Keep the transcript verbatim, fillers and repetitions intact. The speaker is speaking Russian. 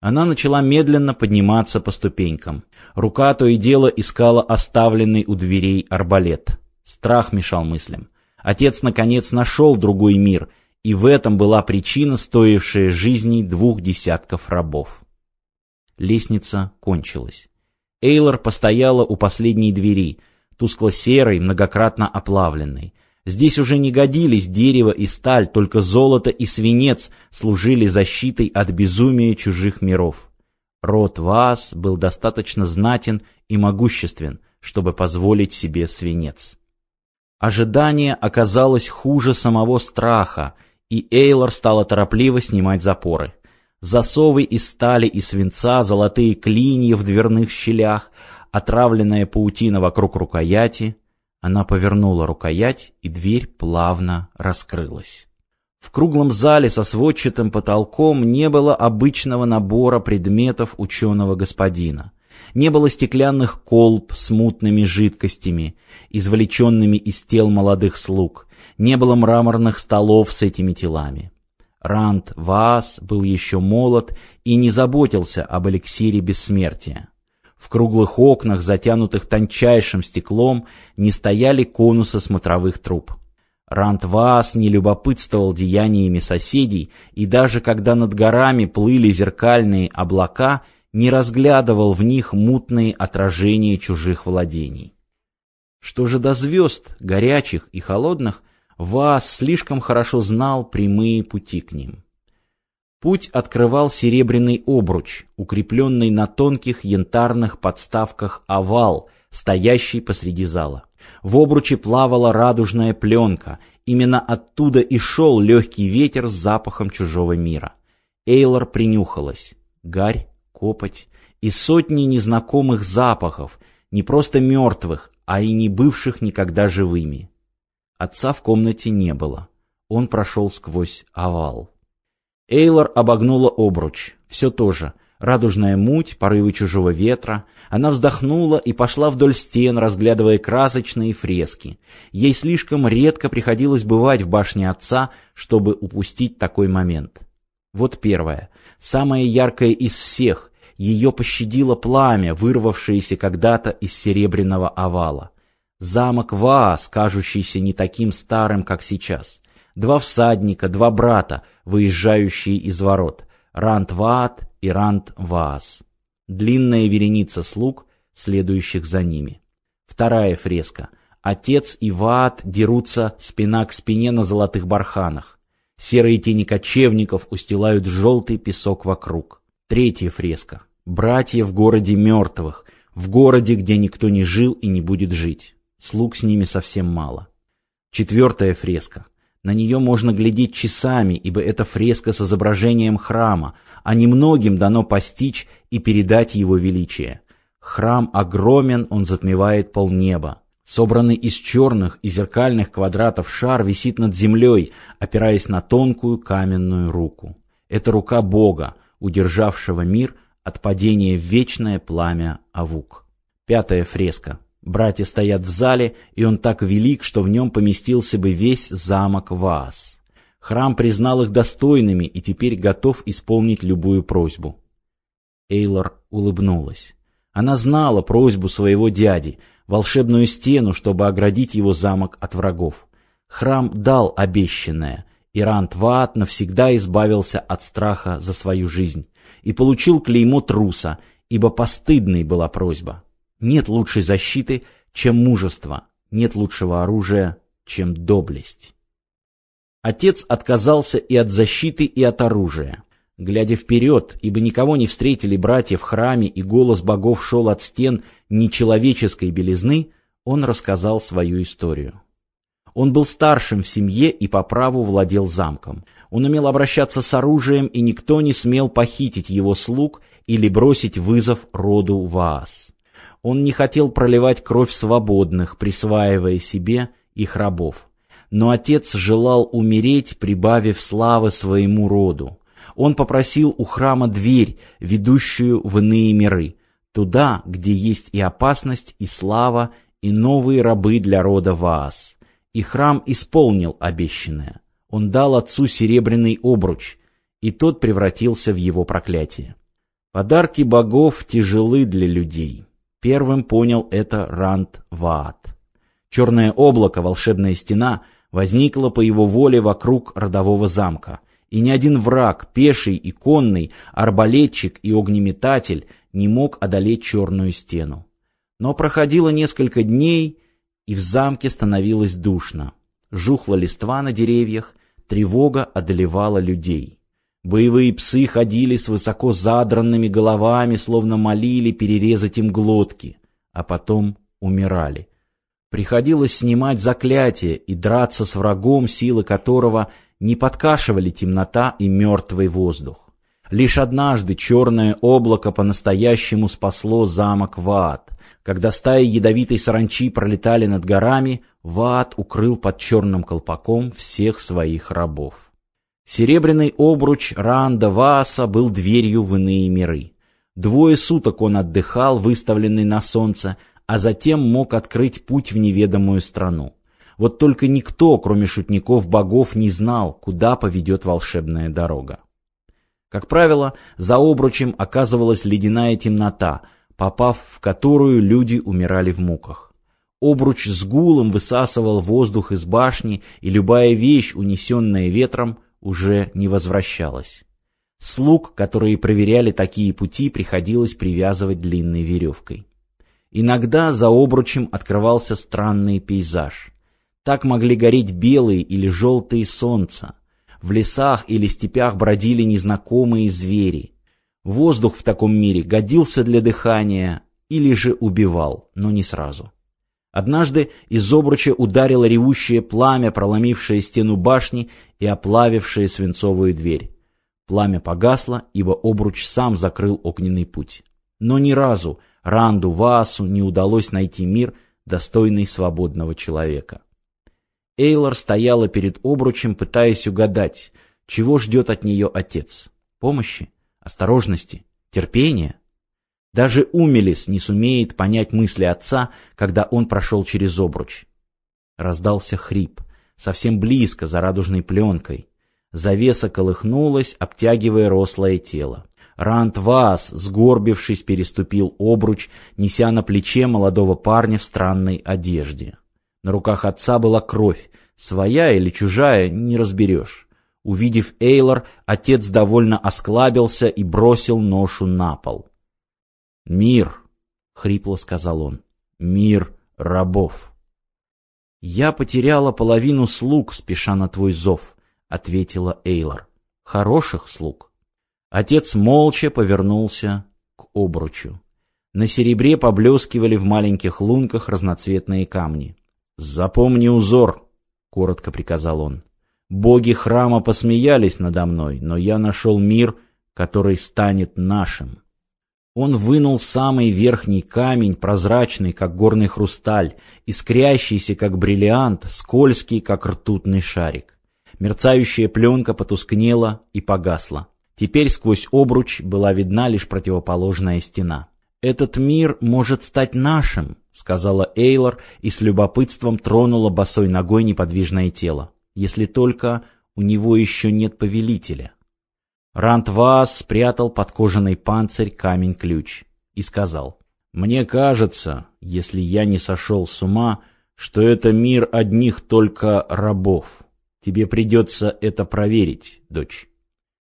Она начала медленно подниматься по ступенькам. Рука то и дело искала оставленный у дверей арбалет. Страх мешал мыслям. Отец, наконец, нашел другой мир, и в этом была причина, стоившая жизней двух десятков рабов. Лестница кончилась. Эйлор постояла у последней двери, тускло-серой, многократно оплавленной. Здесь уже не годились дерево и сталь, только золото и свинец служили защитой от безумия чужих миров. Род Ваас был достаточно знатен и могуществен, чтобы позволить себе свинец. Ожидание оказалось хуже самого страха, и Эйлор стала торопливо снимать запоры. Засовы из стали и свинца, золотые клинья в дверных щелях, отравленная паутина вокруг рукояти. Она повернула рукоять, и дверь плавно раскрылась. В круглом зале со сводчатым потолком не было обычного набора предметов ученого господина. Не было стеклянных колб с мутными жидкостями, извлеченными из тел молодых слуг. Не было мраморных столов с этими телами. Ранд Ваас был еще молод и не заботился об эликсире бессмертия. В круглых окнах, затянутых тончайшим стеклом, не стояли конусы смотровых труб. Ранд Ваас не любопытствовал деяниями соседей, и даже когда над горами плыли зеркальные облака, не разглядывал в них мутные отражения чужих владений. Что же до звезд, горячих и холодных, Ваас слишком хорошо знал прямые пути к ним. Путь открывал серебряный обруч, укрепленный на тонких янтарных подставках овал, стоящий посреди зала. В обруче плавала радужная пленка, именно оттуда и шел легкий ветер с запахом чужого мира. Эйлор принюхалась. Гарь, копоть и сотни незнакомых запахов, не просто мертвых, а и не бывших никогда живыми. Отца в комнате не было. Он прошел сквозь овал. Эйлор обогнула обруч. Все то же. Радужная муть, порывы чужого ветра. Она вздохнула и пошла вдоль стен, разглядывая красочные фрески. Ей слишком редко приходилось бывать в башне отца, чтобы упустить такой момент. Вот первая, самая яркая из всех. Ее пощадило пламя, вырвавшееся когда-то из серебряного овала. Замок Ваас, кажущийся не таким старым, как сейчас. Два всадника, два брата, выезжающие из ворот. Ранд Ваат и Ранд Ваас. Длинная вереница слуг, следующих за ними. Вторая фреска. Отец и Ваат дерутся спина к спине на золотых барханах. Серые тени кочевников устилают желтый песок вокруг. Третья фреска. Братья в городе мертвых, в городе, где никто не жил и не будет жить. Слуг с ними совсем мало. Четвертая фреска. На нее можно глядеть часами, ибо это фреска с изображением храма, а немногим дано постичь и передать его величие. Храм огромен, он затмевает полнеба. Собранный из черных и зеркальных квадратов шар висит над землей, опираясь на тонкую каменную руку. Это рука Бога, удержавшего мир от падения в вечное пламя Авук. Пятая фреска. Братья стоят в зале, и он так велик, что в нем поместился бы весь замок Ваас. Храм признал их достойными и теперь готов исполнить любую просьбу. Эйлор улыбнулась. Она знала просьбу своего дяди, волшебную стену, чтобы оградить его замок от врагов. Храм дал обещанное, и Ранд Ваат навсегда избавился от страха за свою жизнь и получил клеймо труса, ибо постыдной была просьба. Нет лучшей защиты, чем мужество, нет лучшего оружия, чем доблесть. Отец отказался и от защиты, и от оружия. Глядя вперед, ибо никого не встретили братья в храме, и голос богов шел от стен нечеловеческой белизны, он рассказал свою историю. Он был старшим в семье и по праву владел замком. Он умел обращаться с оружием, и никто не смел похитить его слуг или бросить вызов роду Ваас. Он не хотел проливать кровь свободных, присваивая себе их рабов. Но отец желал умереть, прибавив славы своему роду. Он попросил у храма дверь, ведущую в иные миры, туда, где есть и опасность, и слава, и новые рабы для рода Ваас. И храм исполнил обещанное. Он дал отцу серебряный обруч, и тот превратился в его проклятие. Подарки богов тяжелы для людей. Первым понял это Ранд-Ваад. Черное облако, волшебная стена, возникло по его воле вокруг родового замка, и ни один враг, пеший и конный, арбалетчик и огнеметатель не мог одолеть черную стену. Но проходило несколько дней, и в замке становилось душно. Жухла листва на деревьях, тревога одолевала людей. Боевые псы ходили с высоко задранными головами, словно молили перерезать им глотки, а потом умирали. Приходилось снимать заклятие и драться с врагом, силы которого не подкашивали темнота и мертвый воздух. Лишь однажды черное облако по-настоящему спасло замок Ваад. Когда стаи ядовитой саранчи пролетали над горами, Ваад укрыл под черным колпаком всех своих рабов. Серебряный обруч Ранда-Вааса был дверью в иные миры. Двое суток он отдыхал, выставленный на солнце, а затем мог открыть путь в неведомую страну. Вот только никто, кроме шутников богов, не знал, куда поведет волшебная дорога. Как правило, за обручем оказывалась ледяная темнота, попав в которую люди умирали в муках. Обруч с гулом высасывал воздух из башни, и любая вещь, унесенная ветром, уже не возвращалась. Слуг, которые проверяли такие пути, приходилось привязывать длинной веревкой. Иногда за обручем открывался странный пейзаж. Так могли гореть белые или желтые солнца. В лесах или степях бродили незнакомые звери. Воздух в таком мире годился для дыхания или же убивал, но не сразу. Однажды из обруча ударило ревущее пламя, проломившее стену башни и оплавившее свинцовую дверь. Пламя погасло, ибо обруч сам закрыл огненный путь. Но ни разу Ранду-Ваасу не удалось найти мир, достойный свободного человека. Эйлар стояла перед обручем, пытаясь угадать, чего ждет от нее отец. Помощи, осторожности, терпения. Даже Умелис не сумеет понять мысли отца, когда он прошел через обруч. Раздался хрип, совсем близко, за радужной пленкой. Завеса колыхнулась, обтягивая рослое тело. Ранд-Ваас, сгорбившись, переступил обруч, неся на плече молодого парня в странной одежде. На руках отца была кровь, своя или чужая, не разберешь. Увидев Эйлар, отец довольно осклабился и бросил ношу на пол. «Мир», — хрипло сказал он, — «мир рабов». «Я потеряла половину слуг, спеша на твой зов», — ответила Эйлар. «Хороших слуг». Отец молча повернулся к обручу. На серебре поблескивали в маленьких лунках разноцветные камни. «Запомни узор», — коротко приказал он. «Боги храма посмеялись надо мной, но я нашел мир, который станет нашим». Он вынул самый верхний камень, прозрачный, как горный хрусталь, искрящийся, как бриллиант, скользкий, как ртутный шарик. Мерцающая пленка потускнела и погасла. Теперь сквозь обруч была видна лишь противоположная стена. «Этот мир может стать нашим», — сказала Эйлар и с любопытством тронула босой ногой неподвижное тело. «Если только у него еще нет повелителя». Ранд-Ваас спрятал под кожаный панцирь камень-ключ и сказал: «Мне кажется, если я не сошел с ума, что это мир одних только рабов. Тебе придется это проверить, дочь».